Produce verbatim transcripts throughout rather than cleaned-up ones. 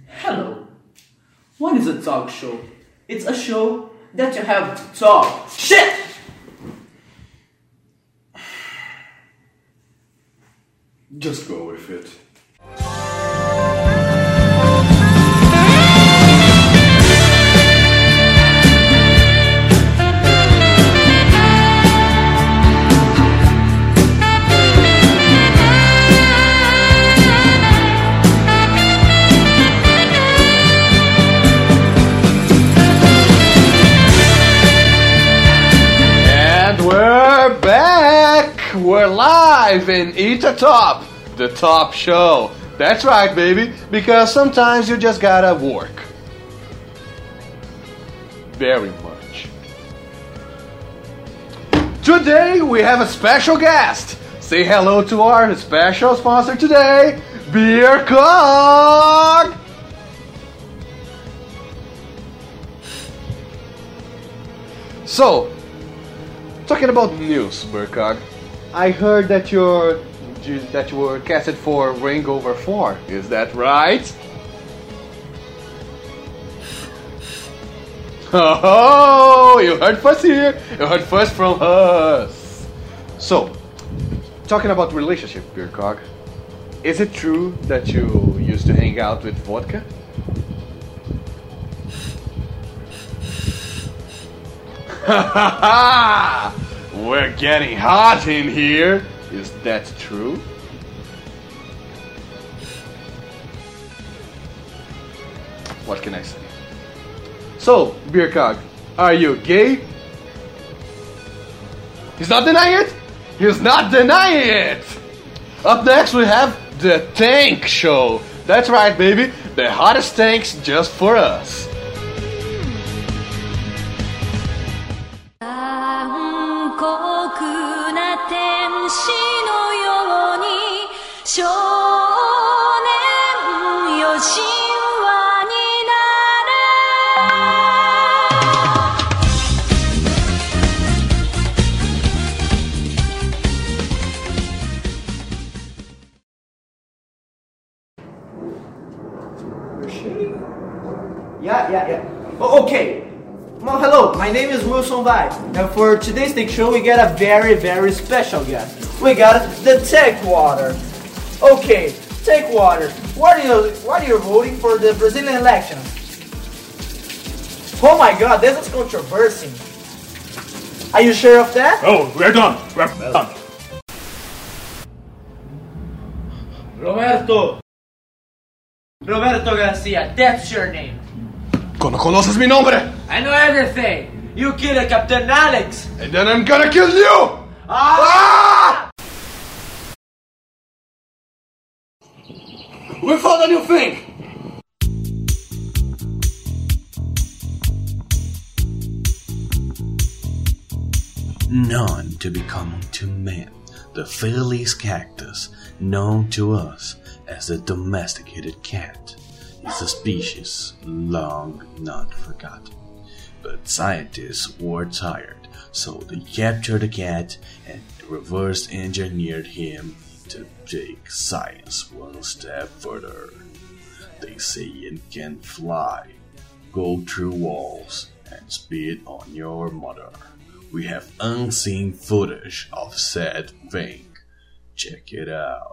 Hello. What is a talk show? It's a show that you have to talk. Shit! Just go with it. We're back! We're live in Eat the Top, the top show. That's right, baby, because sometimes you just gotta work. Very much. Today we have a special guest. Say hello to our special sponsor today, Beer Cog! So, talking about news, Burkog, I heard that you're that you were casted for Ring Over four. Is that right? Oh, you heard first here. You heard first from us. So, talking about relationship, Burkog, is it true that you used to hang out with vodka? We're getting hot in here. Is that true? What can I say? So, Beercog, are you gay? He's not denying it? He's not denying it! Up next we have the Tank Show. That's right, baby. The hottest tanks just for us. 少年よ神話になれ Yeah, yeah, yeah. Oh, okay. Well, hello, my name is Wilson Vai, and for today's Tank Show we got a very, very special guest. We got the Tank Water. Okay, Tank Water, what are you, what are you voting for the Brazilian elections? Oh my god, this is controversy. Are you sure of that? Oh, we're done. We're done. Roberto! Roberto Garcia, that's your name. ¿Cómo conoces mi nombre? I know everything. You killed Captain Alex. And then I'm gonna kill you! Ah! Ah! We found a new thing. Known to be common to man, the Felis cactus, known to us as the domesticated cat, is a species long not forgotten. But scientists were tired, so they captured the cat and reverse engineered him to take science one step further. They say it can fly, go through walls, and spit on your mother. We have unseen footage of said thing. Check it out.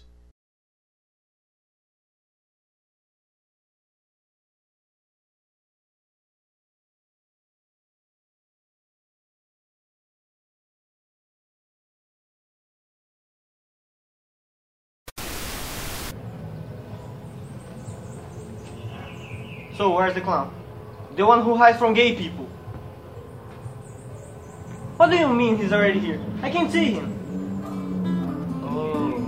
So where's the clown? The one who hides from gay people. What do you mean he's already here? I can't see him. Oh.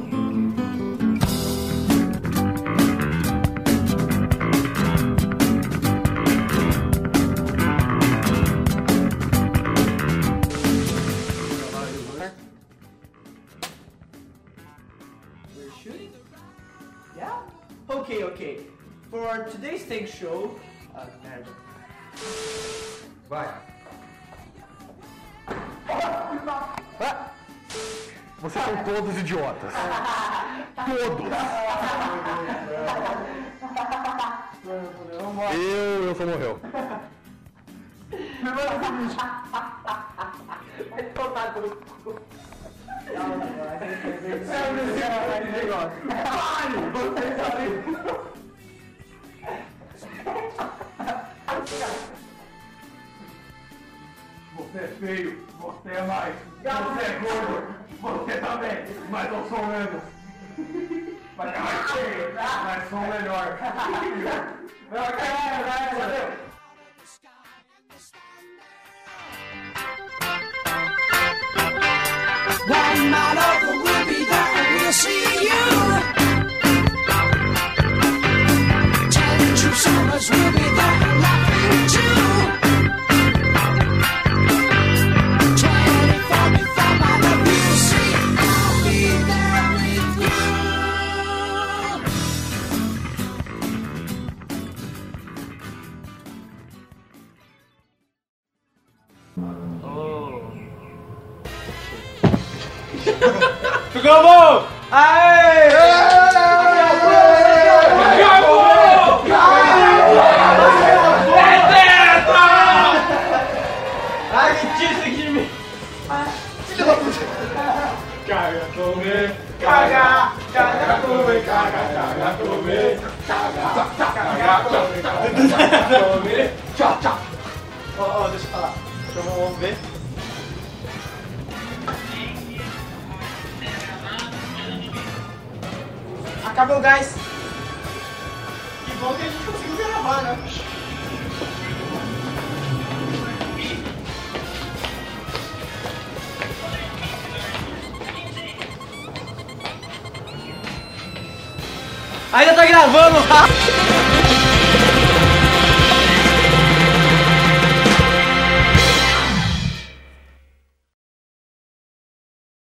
We're shooting? Yeah? Okay, okay. For today's Tank Show... Uh, merda. Vai. Vocês são todos idiotas. Todos. Wilson morreu. Vai tomar no cu. Não, não, a gente vai ver isso. É um negócio. Pare! Você sabe. Você é feio, você é mais, você é gordo, você também, mas eu sou menos. Mas é mais feio, mas sou melhor. Eu quero, né? One night over, we'll be there and we'll see you. Ten true summers, we'll be there and laughing too. Twenty-four before my love, you'll see. I'll be there with you. Ficou bom! Aê! Acabou! Ai, que tira isso aqui de mim! Filha da puta! Caga, comer, Caga! Caga! comer, caga, caga, comer, caga, caga, comer, caga, comer, tchau, tchau. Ó, ó, deixa eu falar. Deixa eu vamos ver. Acabou o gás. Que bom que a gente conseguiu gravar, né? Ainda tá gravando!